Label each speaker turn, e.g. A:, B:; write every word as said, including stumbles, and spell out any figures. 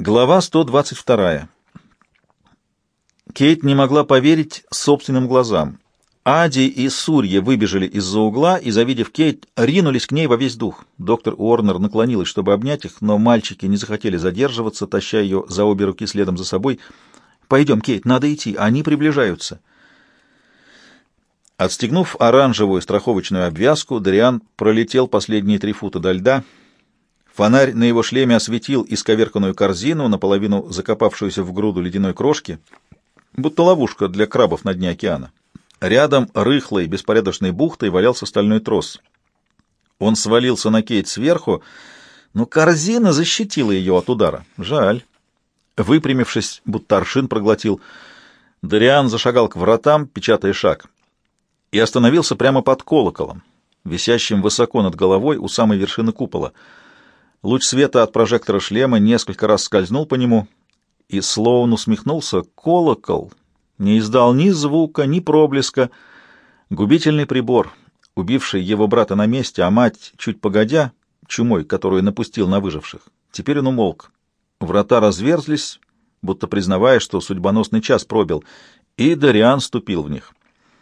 A: Глава сто двадцать вторая. Кейт не могла поверить собственным глазам. Ади и Сурья выбежали из-за угла и, завидев Кейт, ринулись к ней во весь дух. Доктор Уорнер наклонилась, чтобы обнять их, но мальчики не захотели задерживаться, таща ее за обе руки следом за собой. «Пойдем, Кейт, надо идти, они приближаются». Отстегнув оранжевую страховочную обвязку, Дориан пролетел последние три фута до льда. Фонарь на его шлеме осветил исковерканную корзину, наполовину закопавшуюся в груду ледяной крошки, будто ловушка для крабов на дне океана. Рядом рыхлой, беспорядочной бухтой валялся стальной трос. Он свалился на Кейт сверху, но корзина защитила ее от удара. Жаль. Выпрямившись, будто аршин проглотил, Дориан зашагал к вратам, печатая шаг, и остановился прямо под колоколом, висящим высоко над головой у самой вершины купола. Луч света от прожектора шлема несколько раз скользнул по нему, и Слоун усмехнулся. Колокол не издал ни звука, ни проблеска. Губительный прибор, убивший его брата на месте, а мать, чуть погодя, чумой, которую напустил на выживших. Теперь он умолк. Врата разверзлись, будто признавая, что судьбоносный час пробил, и Дориан ступил в них.